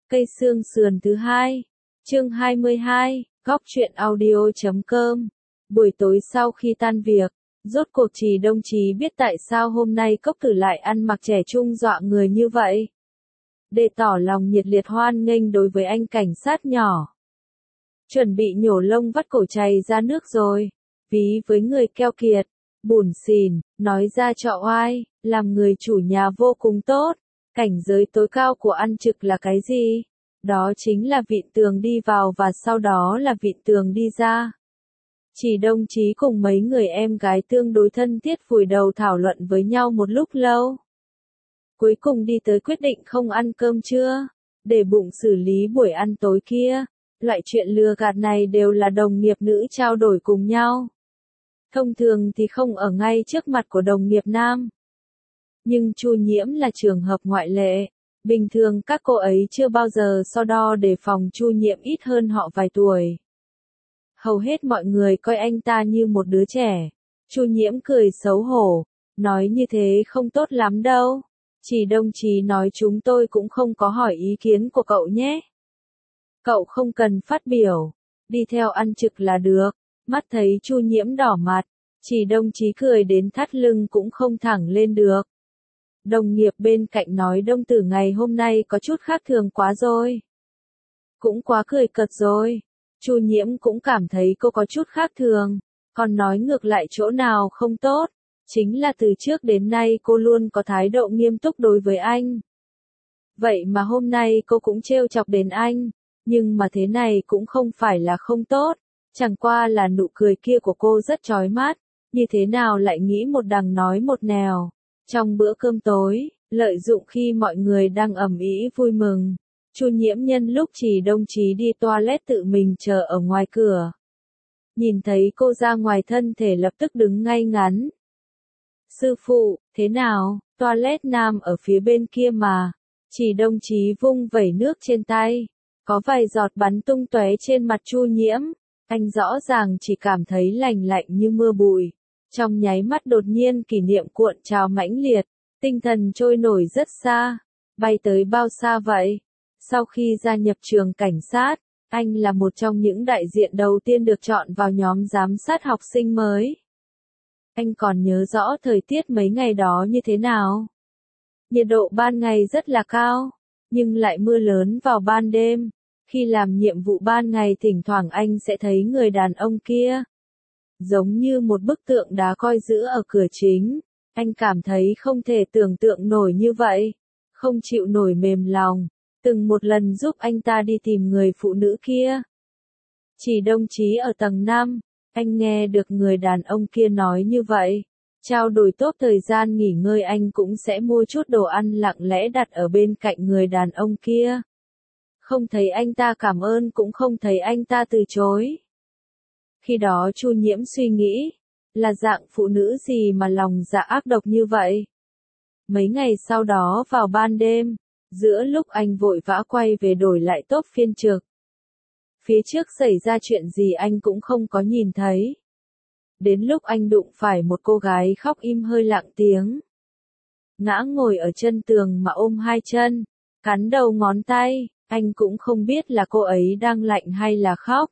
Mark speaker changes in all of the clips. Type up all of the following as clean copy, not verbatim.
Speaker 1: Cây xương sườn thứ hai, chương 22, góc truyện audio.com. Buổi tối sau khi tan việc, rốt cuộc Trì Đông Chí biết tại sao hôm nay Cốc Tử lại ăn mặc trẻ trung dọa người như vậy. Để tỏ lòng nhiệt liệt hoan nghênh đối với anh cảnh sát nhỏ. Chuẩn bị nhổ lông vắt cổ chày ra nước rồi. Ví với người keo kiệt, bủn xỉn, nói ra trọ oai, làm người chủ nhà vô cùng tốt. Cảnh giới tối cao của ăn trực là cái gì? Đó chính là vịn tường đi vào và sau đó là vịn tường đi ra. Trì Đông Chí cùng mấy người em gái tương đối thân thiết vùi đầu thảo luận với nhau một lúc lâu. Cuối cùng đi tới quyết định không ăn cơm trưa, để bụng xử lý buổi ăn tối kia. Loại chuyện lừa gạt này đều là đồng nghiệp nữ trao đổi cùng nhau. Thông thường thì không ở ngay trước mặt của đồng nghiệp nam. Nhưng Chu Nhiễm là trường hợp ngoại lệ. Bình thường các cô ấy chưa bao giờ so đo để phòng Chu Nhiễm ít hơn họ vài tuổi. Hầu hết mọi người coi anh ta như một đứa trẻ. Chu Nhiễm cười xấu hổ, nói như thế không tốt lắm đâu. Trì Đông Chí nói chúng tôi cũng không có hỏi ý kiến của cậu nhé. Cậu không cần phát biểu, đi theo ăn trực là được. Mắt thấy Chu Nhiễm đỏ mặt, Trì Đông Chí cười đến thắt lưng cũng không thẳng lên được. Đồng nghiệp bên cạnh nói Đông Tử ngày hôm nay có chút khác thường quá rồi. Cũng quá cười cợt rồi. Chu Nhiễm cũng cảm thấy cô có chút khác thường, còn nói ngược lại chỗ nào không tốt, chính là từ trước đến nay cô luôn có thái độ nghiêm túc đối với anh. Vậy mà hôm nay cô cũng trêu chọc đến anh, nhưng mà thế này cũng không phải là không tốt, chẳng qua là nụ cười kia của cô rất chói mắt, như thế nào lại nghĩ một đằng nói một nẻo. Trong bữa cơm tối, lợi dụng khi mọi người đang ầm ĩ vui mừng, Chu Nhiễm nhân lúc Trì Đông Chí đi toilet tự mình chờ ở ngoài cửa. Nhìn thấy cô ra ngoài thân thể lập tức đứng ngay ngắn. Sư phụ, thế nào, toilet nam ở phía bên kia mà. Trì Đông Chí vung vẩy nước trên tay, có vài giọt bắn tung tóe trên mặt Chu Nhiễm, anh rõ ràng chỉ cảm thấy lành lạnh như mưa bụi. Trong nháy mắt đột nhiên kỷ niệm cuộn trào mãnh liệt, tinh thần trôi nổi rất xa, bay tới bao xa vậy? Sau khi gia nhập trường cảnh sát, anh là một trong những đại diện đầu tiên được chọn vào nhóm giám sát học sinh mới. Anh còn nhớ rõ thời tiết mấy ngày đó như thế nào? Nhiệt độ ban ngày rất là cao, nhưng lại mưa lớn vào ban đêm. Khi làm nhiệm vụ ban ngày thỉnh thoảng anh sẽ thấy người đàn ông kia. Giống như một bức tượng đá coi giữ ở cửa chính, anh cảm thấy không thể tưởng tượng nổi như vậy, không chịu nổi mềm lòng, từng một lần giúp anh ta đi tìm người phụ nữ kia. Trì Đông Chí ở tầng 5, anh nghe được người đàn ông kia nói như vậy, trao đổi tốt thời gian nghỉ ngơi anh cũng sẽ mua chút đồ ăn lặng lẽ đặt ở bên cạnh người đàn ông kia. Không thấy anh ta cảm ơn cũng không thấy anh ta từ chối. Khi đó Chu Nhiễm suy nghĩ, là dạng phụ nữ gì mà lòng dạ ác độc như vậy? Mấy ngày sau đó vào ban đêm, giữa lúc anh vội vã quay về đổi lại tốp phiên trực. Phía trước xảy ra chuyện gì anh cũng không có nhìn thấy. Đến lúc anh đụng phải một cô gái khóc im hơi lặng tiếng. Ngã ngồi ở chân tường mà ôm hai chân, cắn đầu ngón tay, anh cũng không biết là cô ấy đang lạnh hay là khóc.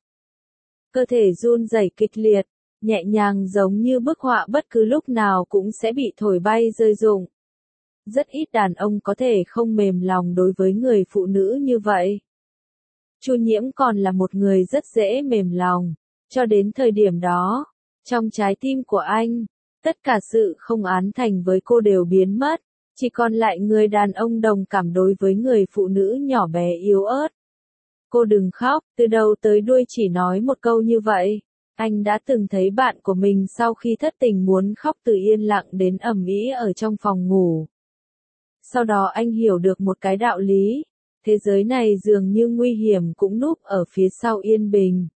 Speaker 1: Cơ thể run rẩy kịch liệt, nhẹ nhàng giống như bức họa bất cứ lúc nào cũng sẽ bị thổi bay rơi rụng. Rất ít đàn ông có thể không mềm lòng đối với người phụ nữ như vậy. Chu Nhiễm còn là một người rất dễ mềm lòng, cho đến thời điểm đó, trong trái tim của anh, tất cả sự không án thành với cô đều biến mất, chỉ còn lại người đàn ông đồng cảm đối với người phụ nữ nhỏ bé yếu ớt. Cô đừng khóc, từ đầu tới đuôi chỉ nói một câu như vậy. Anh đã từng thấy bạn của mình sau khi thất tình muốn khóc từ yên lặng đến ầm ĩ ở trong phòng ngủ. Sau đó anh hiểu được một cái đạo lý, thế giới này dường như nguy hiểm cũng núp ở phía sau yên bình.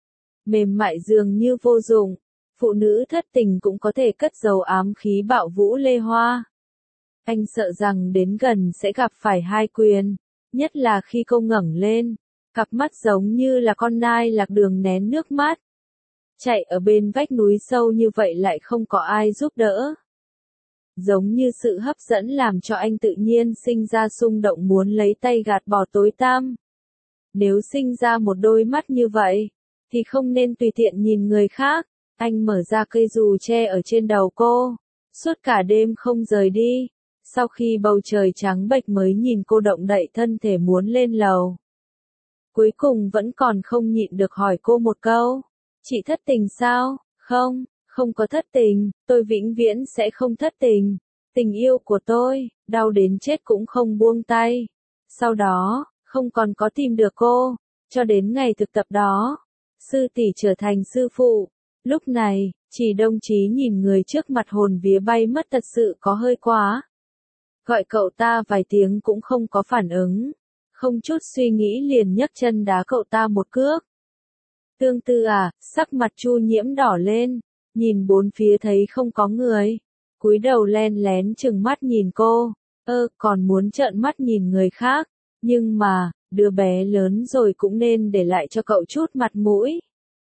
Speaker 1: Mềm mại dường như vô dụng, phụ nữ thất tình cũng có thể cất giấu ám khí bạo vũ lê hoa. Anh sợ rằng đến gần sẽ gặp phải hai quyền, nhất là khi cô ngẩng lên, cặp mắt giống như là con nai lạc đường nén nước mắt. Chạy ở bên vách núi sâu như vậy lại không có ai giúp đỡ. giống như sự hấp dẫn làm cho anh tự nhiên sinh ra xung động muốn lấy tay gạt bỏ tối tăm. Nếu sinh ra một đôi mắt như vậy, thì không nên tùy tiện nhìn người khác. Anh mở ra cây dù che ở trên đầu cô, suốt cả đêm không rời đi. Sau khi bầu trời trắng bệch mới nhìn cô động đậy thân thể muốn lên lầu. Cuối cùng vẫn còn không nhịn được hỏi cô một câu. Chị thất tình sao? Không, không có thất tình, tôi vĩnh viễn sẽ không thất tình. Tình yêu của tôi, đau đến chết cũng không buông tay. Sau đó, không còn có tìm được cô, cho đến ngày thực tập đó. Sư tỷ trở thành sư phụ. Lúc này, Trì Đông Chí nhìn người trước mặt hồn vía bay mất thật sự có hơi quá. Gọi cậu ta vài tiếng cũng không có phản ứng. Không chút suy nghĩ liền nhấc chân đá cậu ta một cước. Tương tư à, sắc mặt Chu Nhiễm đỏ lên, nhìn bốn phía thấy không có người. Cúi đầu len lén chừng mắt nhìn cô, còn muốn trợn mắt nhìn người khác. Nhưng mà, đứa bé lớn rồi cũng nên để lại cho cậu chút mặt mũi.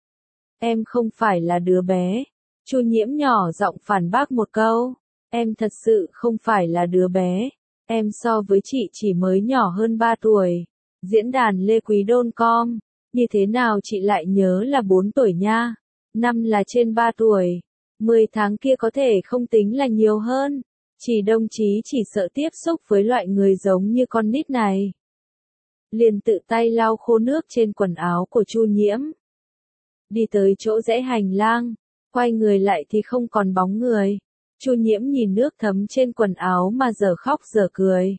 Speaker 1: Em không phải là đứa bé. Chu Nhiễm nhỏ giọng phản bác một câu. Em thật sự không phải là đứa bé. Em so với chị chỉ mới nhỏ hơn 3 tuổi. Diễn đàn Lê Quý Đôn com. Như thế nào chị lại nhớ là 4 tuổi nha? Năm là trên 3 tuổi. 10 tháng kia có thể không tính là nhiều hơn. Trì Đông Chí chỉ sợ tiếp xúc với loại người giống như con nít này. Liền tự tay lau khô nước trên quần áo của Chu Nhiễm. Đi tới chỗ rẽ hành lang, quay người lại thì không còn bóng người. Chu Nhiễm nhìn nước thấm trên quần áo mà dở khóc dở cười.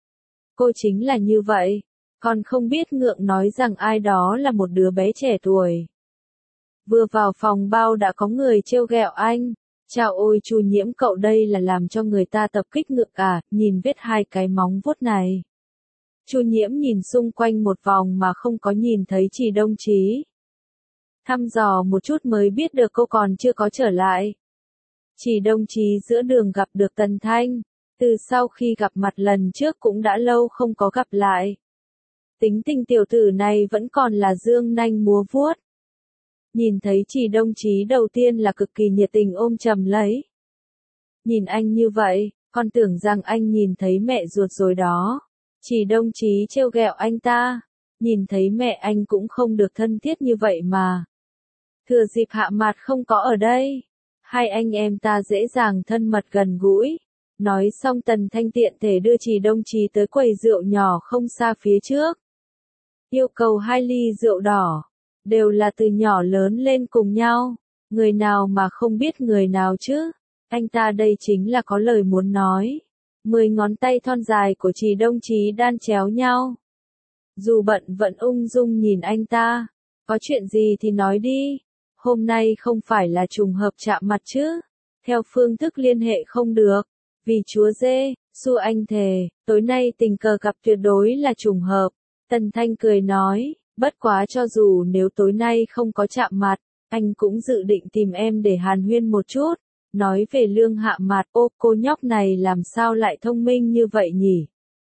Speaker 1: Cô chính là như vậy, còn không biết ngượng nói rằng ai đó là một đứa bé trẻ tuổi. Vừa vào phòng bao đã có người trêu ghẹo anh. Chào ôi Chu Nhiễm, cậu đây là làm cho người ta tập kích ngược à, nhìn vết 2 cái móng vuốt này. Chu Nhiễm nhìn xung quanh một vòng mà không có nhìn thấy Trì Đông Chí. Thăm dò một chút mới biết được cô còn chưa có trở lại. Trì Đông Chí giữa đường gặp được Tần Thanh, từ sau khi gặp mặt lần trước cũng đã lâu không có gặp lại. Tính tình tiểu tử này vẫn còn là dương nanh múa vuốt. Nhìn thấy Trì Đông Chí đầu tiên là cực kỳ nhiệt tình ôm chầm lấy. Nhìn anh như vậy, con tưởng rằng anh nhìn thấy mẹ ruột rồi đó. Trì Đông Chí trêu ghẹo anh ta, nhìn thấy mẹ anh cũng không được thân thiết như vậy mà. Thừa dịp Hạ Mạt không có ở đây, hai anh em ta dễ dàng thân mật gần gũi. Nói xong Tần Thanh tiện thể đưa Trì Đông Chí tới quầy rượu nhỏ không xa phía trước. Yêu cầu 2 ly rượu đỏ, đều là từ nhỏ lớn lên cùng nhau. Người nào mà không biết người nào chứ? Anh ta đây chính là có lời muốn nói. 10 ngón tay thon dài của Trì Đông Chí đan chéo nhau. Dù bận vẫn ung dung nhìn anh ta. Có chuyện gì thì nói đi. Hôm nay không phải là trùng hợp chạm mặt chứ. Theo phương thức liên hệ không được. Vì chúa dê, Su anh thề, tối nay tình cờ gặp tuyệt đối là trùng hợp. Tần Thanh cười nói, bất quá cho dù nếu tối nay không có chạm mặt, anh cũng dự định tìm em để hàn huyên một chút. Nói về Lương Hạ Mạt, ô cô nhóc này làm sao lại thông minh như vậy nhỉ?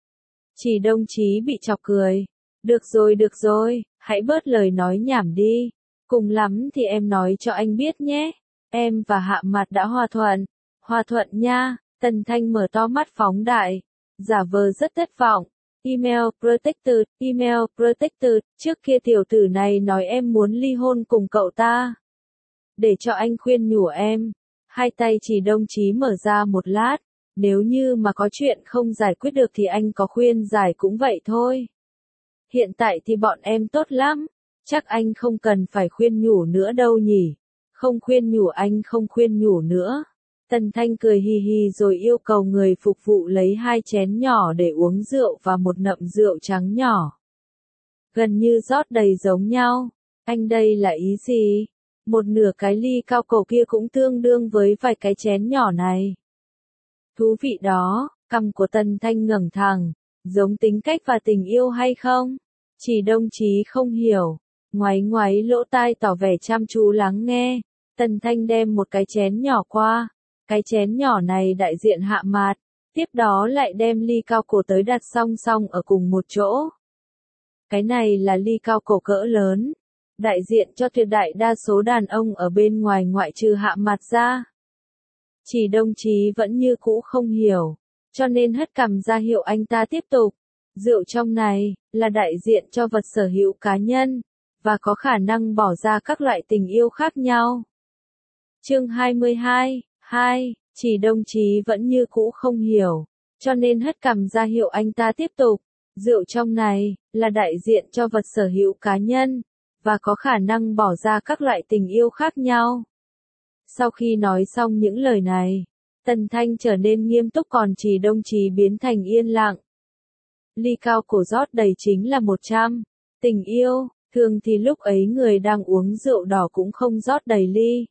Speaker 1: Trì Đông Chí bị chọc cười. Được rồi, hãy bớt lời nói nhảm đi. Cùng lắm thì em nói cho anh biết nhé. Em và Hạ Mạt đã hòa thuận. Hòa thuận nha. Tần Thanh mở to mắt phóng đại. Giả vờ rất thất vọng. Email protected, trước kia tiểu tử này nói em muốn ly hôn cùng cậu ta. Để cho anh khuyên nhủ em. Hai tay Trì Đông Chí mở ra một lát. Nếu như mà có chuyện không giải quyết được thì anh có khuyên giải cũng vậy thôi. Hiện tại thì bọn em tốt lắm. Chắc anh không cần phải khuyên nhủ nữa đâu nhỉ. Không khuyên nhủ anh không khuyên nhủ nữa. Tần Thanh cười hì hì rồi yêu cầu người phục vụ lấy 2 chén nhỏ để uống rượu và một nậm rượu trắng nhỏ. Gần như rót đầy giống nhau. Anh đây là ý gì? Một nửa cái ly cao cổ kia cũng tương đương với vài cái chén nhỏ này. Thú vị đó, cằm của Tần Thanh ngẩng thẳng, giống tính cách và tình yêu hay không? Trì Đông Chí không hiểu, ngoáy ngoáy lỗ tai tỏ vẻ chăm chú lắng nghe. Tần Thanh đem một cái chén nhỏ qua, cái chén nhỏ này đại diện Hạ Mạt, tiếp đó lại đem ly cao cổ tới đặt song song ở cùng một chỗ. Cái này là ly cao cổ cỡ lớn, đại diện cho tuyệt đại đa số đàn ông ở bên ngoài ngoại trừ Hạ Mạt ra. Chỉ đồng chí vẫn như cũ không hiểu, cho nên hất cằm ra hiệu anh ta tiếp tục. Rượu trong này, là đại diện cho vật sở hữu cá nhân, và có khả năng bỏ ra các loại tình yêu khác nhau. Chương 22, 2, chỉ đồng chí vẫn như cũ không hiểu, cho nên hất cằm ra hiệu anh ta tiếp tục. Rượu trong này, là đại diện cho vật sở hữu cá nhân, và có khả năng bỏ ra các loại tình yêu khác nhau. Sau khi nói xong những lời này, Tần Thanh trở nên nghiêm túc, còn Chỉ Đông Chí biến thành yên lặng. Ly cao cổ rót đầy chính là 100. Tình yêu, thường thì lúc ấy người đang uống rượu đỏ cũng không rót đầy ly.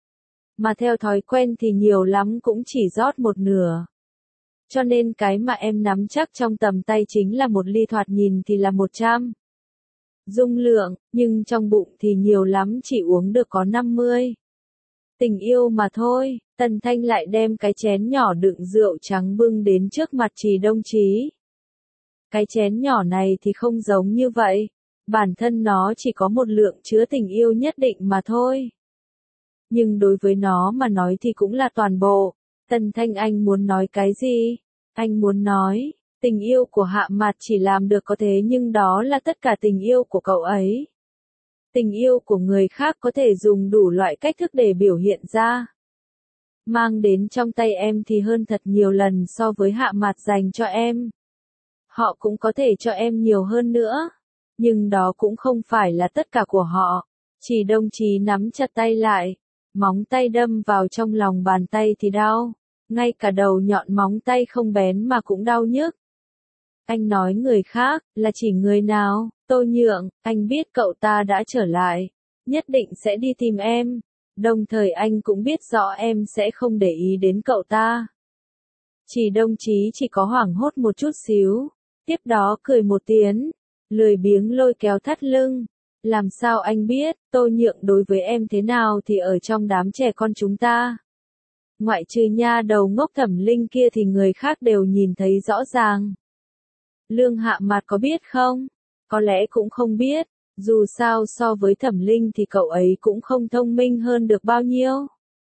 Speaker 1: Mà theo thói quen thì nhiều lắm cũng chỉ rót một nửa. Cho nên cái mà em nắm chắc trong tầm tay chính là một ly, thoạt nhìn thì là 100 dung lượng, nhưng trong bụng thì nhiều lắm chỉ uống được có 50. Tình yêu mà thôi. Tần Thanh lại đem cái chén nhỏ đựng rượu trắng bưng đến trước mặt Chỉ Đông Chí. Cái chén nhỏ này thì không giống như vậy, bản thân nó chỉ có một lượng chứa tình yêu nhất định mà thôi. Nhưng đối với nó mà nói thì cũng là toàn bộ. Tần Thanh, anh muốn nói cái gì? Anh muốn nói, tình yêu của Hạ Mạt chỉ làm được có thế, nhưng đó là tất cả tình yêu của cậu ấy. Tình yêu của người khác có thể dùng đủ loại cách thức để biểu hiện ra. Mang đến trong tay em thì hơn thật nhiều lần so với Hạ Mạt dành cho em. Họ cũng có thể cho em nhiều hơn nữa, nhưng đó cũng không phải là tất cả của họ. Chỉ Đông Chí nắm chặt tay lại, móng tay đâm vào trong lòng bàn tay thì đau, ngay cả đầu nhọn móng tay không bén mà cũng đau nhức. Anh nói người khác, là chỉ người nào? Tô Nhượng, anh biết cậu ta đã trở lại, nhất định sẽ đi tìm em, đồng thời anh cũng biết rõ em sẽ không để ý đến cậu ta. Chỉ Đông Chí chỉ có hoảng hốt một chút xíu, tiếp đó cười một tiếng, lười biếng lôi kéo thắt lưng. Làm sao anh biết, Tô Nhượng đối với em thế nào thì ở trong đám trẻ con chúng ta. Ngoại trừ nha đầu ngốc Thẩm Linh kia thì người khác đều nhìn thấy rõ ràng. Lương Hạ Mạt có biết không? Có lẽ cũng không biết, dù sao so với Thẩm Linh thì cậu ấy cũng không thông minh hơn được bao nhiêu.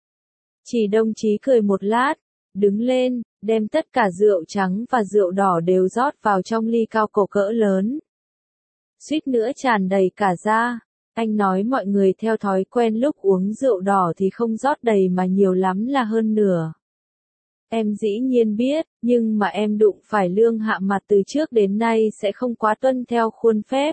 Speaker 1: Chỉ Đông Chí cười một lát, đứng lên, đem tất cả rượu trắng và rượu đỏ đều rót vào trong ly cao cổ cỡ lớn. Suýt nữa tràn đầy cả ra. Anh nói mọi người theo thói quen lúc uống rượu đỏ thì không rót đầy mà nhiều lắm là hơn nửa. Em dĩ nhiên biết, nhưng mà em đụng phải Lương Hạ Mạt từ trước đến nay sẽ không quá tuân theo khuôn phép.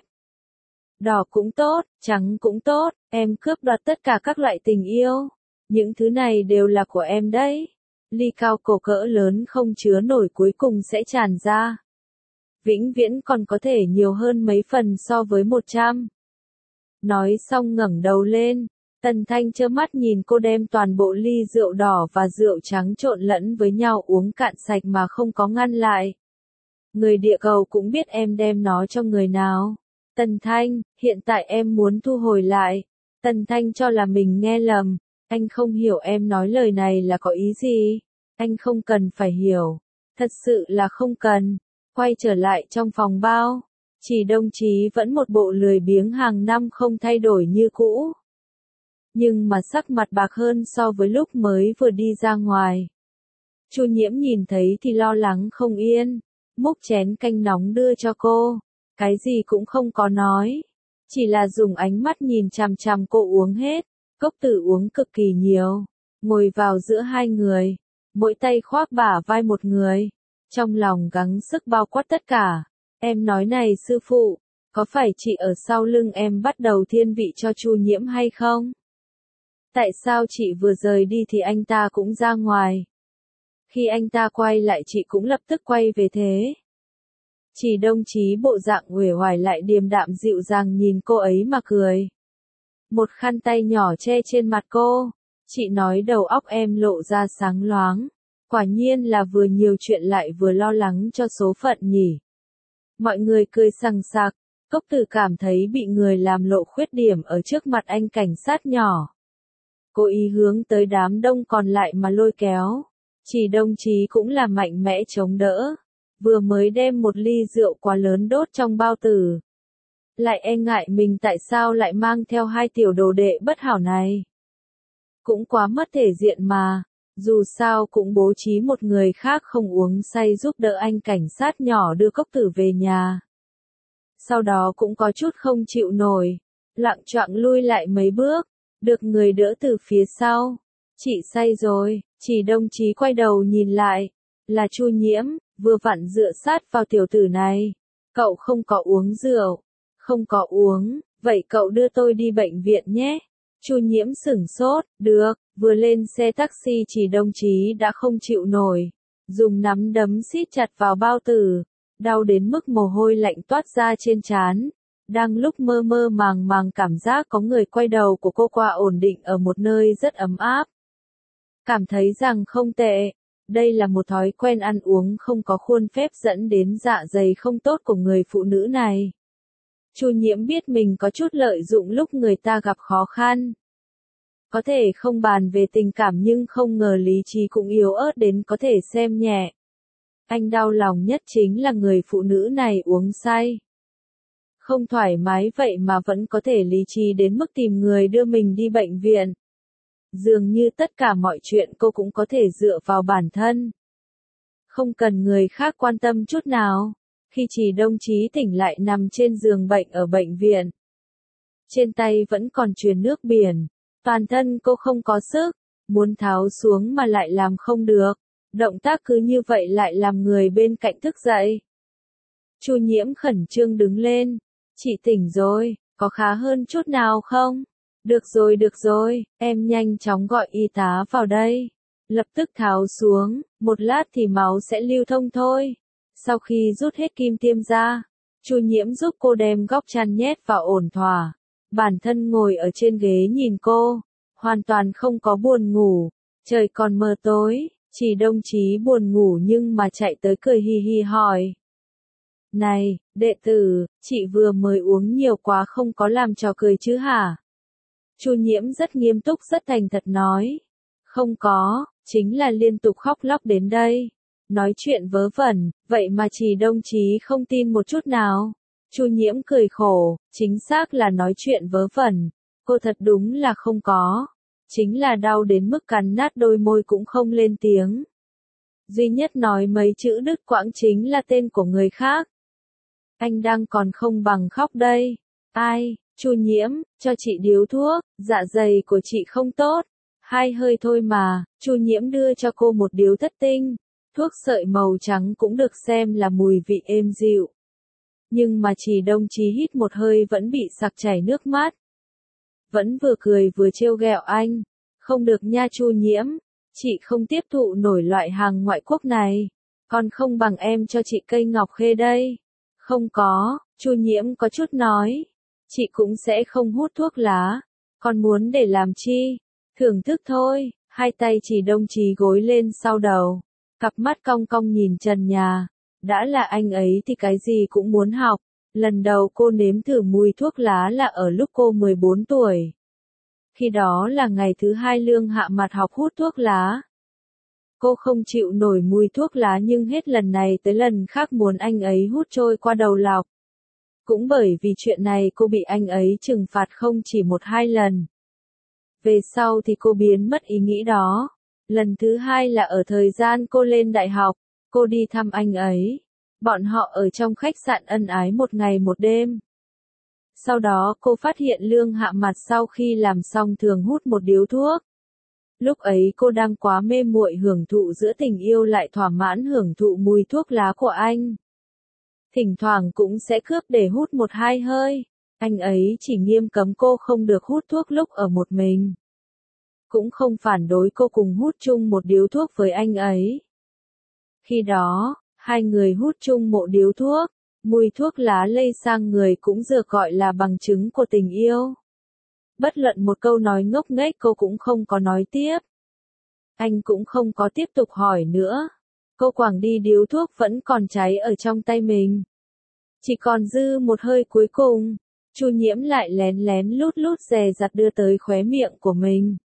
Speaker 1: Đỏ cũng tốt, trắng cũng tốt, em cướp đoạt tất cả các loại tình yêu. Những thứ này đều là của em đấy. Ly cao cổ cỡ lớn không chứa nổi cuối cùng sẽ tràn ra. Vĩnh viễn còn có thể nhiều hơn mấy phần so với 100. Nói xong ngẩng đầu lên, Tần Thanh trơ mắt nhìn cô đem toàn bộ ly rượu đỏ và rượu trắng trộn lẫn với nhau uống cạn sạch mà không có ngăn lại. Người địa cầu cũng biết em đem nó cho người nào. Tần Thanh, hiện tại em muốn thu hồi lại. Tần Thanh cho là mình nghe lầm. Anh không hiểu em nói lời này là có ý gì. Anh không cần phải hiểu. Thật sự là không cần. Quay trở lại trong phòng bao. Chỉ Đông Chí vẫn một bộ lười biếng hàng năm không thay đổi như cũ. Nhưng mà sắc mặt bạc hơn so với lúc mới vừa đi ra ngoài. Chu Nhiễm nhìn thấy thì lo lắng không yên. Múc chén canh nóng đưa cho cô. Cái gì cũng không có nói. Chỉ là dùng ánh mắt nhìn chằm chằm cô uống hết. Cốc Tử uống cực kỳ nhiều. Ngồi vào giữa hai người. Mỗi tay khoác bả vai một người. Trong lòng gắng sức bao quát tất cả. Em nói này sư phụ, có phải chị ở sau lưng em bắt đầu thiên vị cho Chu Nhiễm hay không? Tại sao chị vừa rời đi thì anh ta cũng ra ngoài? Khi anh ta quay lại chị cũng lập tức quay về thế. Chỉ Đông Chí bộ dạng uể oải lại điềm đạm dịu dàng nhìn cô ấy mà cười. Một khăn tay nhỏ che trên mặt cô. Chị nói đầu óc em lộ ra sáng loáng. Quả nhiên là vừa nhiều chuyện lại vừa lo lắng cho số phận nhỉ. Mọi người cười sằng sặc. Cốc Tử cảm thấy bị người làm lộ khuyết điểm ở trước mặt anh cảnh sát nhỏ. Cố ý hướng tới đám đông còn lại mà lôi kéo. Chỉ Đông Chí cũng là mạnh mẽ chống đỡ. Vừa mới đem một ly rượu quá lớn đốt trong bao tử. Lại e ngại mình tại sao lại mang theo hai tiểu đồ đệ bất hảo này. Cũng quá mất thể diện mà. Dù sao cũng bố trí một người khác không uống say giúp đỡ anh cảnh sát nhỏ đưa cốc tử về nhà. Sau đó cũng có chút không chịu nổi, loạng choạng lui lại mấy bước, được người đỡ từ phía sau. Chị say rồi, chỉ đồng chí quay đầu nhìn lại, là Chu Nhiễm, vừa vặn dựa sát vào tiểu tử này. Cậu không có uống rượu, không có uống, vậy cậu đưa tôi đi bệnh viện nhé. Chu Nhiễm sửng sốt, được, vừa lên xe taxi chỉ đồng chí đã không chịu nổi, dùng nắm đấm siết chặt vào bao tử, đau đến mức mồ hôi lạnh toát ra trên trán. Đang lúc mơ mơ màng màng cảm giác có người quay đầu của cô qua ổn định ở một nơi rất ấm áp. Cảm thấy rằng không tệ, đây là một thói quen ăn uống không có khuôn phép dẫn đến dạ dày không tốt của người phụ nữ này. Chu Nhiễm biết mình có chút lợi dụng lúc người ta gặp khó khăn. Có thể không bàn về tình cảm nhưng không ngờ lý trí cũng yếu ớt đến có thể xem nhẹ. Anh đau lòng nhất chính là người phụ nữ này uống say. Không thoải mái vậy mà vẫn có thể lý trí đến mức tìm người đưa mình đi bệnh viện. Dường như tất cả mọi chuyện cô cũng có thể dựa vào bản thân. Không cần người khác quan tâm chút nào. Khi chỉ đồng chí tỉnh lại nằm trên giường bệnh ở bệnh viện. Trên tay vẫn còn chuyền nước biển. Toàn thân cô không có sức. Muốn tháo xuống mà lại làm không được. Động tác cứ như vậy lại làm người bên cạnh thức dậy. Chu Nhiễm khẩn trương đứng lên. Chị tỉnh rồi, có khá hơn chút nào không? Được rồi, em nhanh chóng gọi y tá vào đây. Lập tức tháo xuống, một lát thì máu sẽ lưu thông thôi. Sau khi rút hết kim tiêm ra, Chu Nhiễm giúp cô đem góc chăn nhét vào ổn thỏa. Bản thân ngồi ở trên ghế nhìn cô, hoàn toàn không có buồn ngủ. Trời còn mờ tối, chỉ đồng chí buồn ngủ nhưng mà chạy tới cười hi hi hỏi. Này, đệ tử, chị vừa mới uống nhiều quá không có làm trò cười chứ hả? Chu Nhiễm rất nghiêm túc rất thành thật nói. Không có, chính là liên tục khóc lóc đến đây. Nói chuyện vớ vẩn, vậy mà chỉ đồng chí không tin một chút nào. Chu Nhiễm cười khổ, chính xác là nói chuyện vớ vẩn. Cô thật đúng là không có. Chính là đau đến mức cắn nát đôi môi cũng không lên tiếng. Duy nhất nói mấy chữ đứt quãng chính là tên của người khác. Anh đang còn không bằng khóc đây. Ai, Chu Nhiễm, cho chị điếu thuốc, dạ dày của chị không tốt. 2 hơi thôi mà, Chu Nhiễm đưa cho cô một điếu thất tinh. Thuốc sợi màu trắng cũng được xem là mùi vị êm dịu. Nhưng mà chỉ đồng chí hít một hơi vẫn bị sặc chảy nước mắt. Vẫn vừa cười vừa trêu ghẹo anh. Không được nha Chu Nhiễm, chị không tiếp thụ nổi loại hàng ngoại quốc này. Còn không bằng em cho chị cây ngọc khê đây. Không có, Chu Nhiễm có chút nói. Chị cũng sẽ không hút thuốc lá. Còn muốn để làm chi? Thưởng thức thôi. Hai tay chỉ đồng chí gối lên sau đầu. Cặp mắt cong cong nhìn trần nhà. Đã là anh ấy thì cái gì cũng muốn học. Lần đầu cô nếm thử mùi thuốc lá là ở lúc cô 14 tuổi. Khi đó là ngày thứ 2 Lương Hạ Mặt học hút thuốc lá. Cô không chịu nổi mùi thuốc lá nhưng hết lần này tới lần khác muốn anh ấy hút trôi qua đầu lọc. Cũng bởi vì chuyện này cô bị anh ấy trừng phạt không chỉ 1-2 lần. Về sau thì cô biến mất ý nghĩ đó. Lần thứ 2 là ở thời gian cô lên đại học, cô đi thăm anh ấy. Bọn họ ở trong khách sạn ân ái 1 ngày 1 đêm. Sau đó cô phát hiện Lương Hạ Mặt sau khi làm xong thường hút một điếu thuốc. Lúc ấy cô đang quá mê muội hưởng thụ giữa tình yêu lại thỏa mãn hưởng thụ mùi thuốc lá của anh. Thỉnh thoảng cũng sẽ cướp để hút 1-2 hơi. Anh ấy chỉ nghiêm cấm cô không được hút thuốc lúc ở một mình. Cũng không phản đối cô cùng hút chung một điếu thuốc với anh ấy. Khi đó, 2 người hút chung một điếu thuốc, mùi thuốc lá lây sang người cũng được gọi là bằng chứng của tình yêu. Bất luận một câu nói ngốc nghếch cô cũng không có nói tiếp. Anh cũng không có tiếp tục hỏi nữa. Cô quẳng đi điếu thuốc vẫn còn cháy ở trong tay mình. Chỉ còn dư một hơi cuối cùng, Chu Nhiễm lại lén lén lút lút dè dặt đưa tới khóe miệng của mình.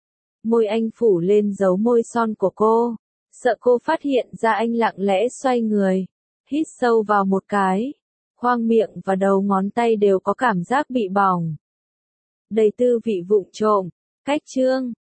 Speaker 1: Môi anh phủ lên dấu môi son của cô, sợ cô phát hiện ra anh lặng lẽ xoay người, hít sâu vào một cái, khoang miệng và đầu ngón tay đều có cảm giác bị bỏng. Đầy tư vị vụng trộm, cách chương.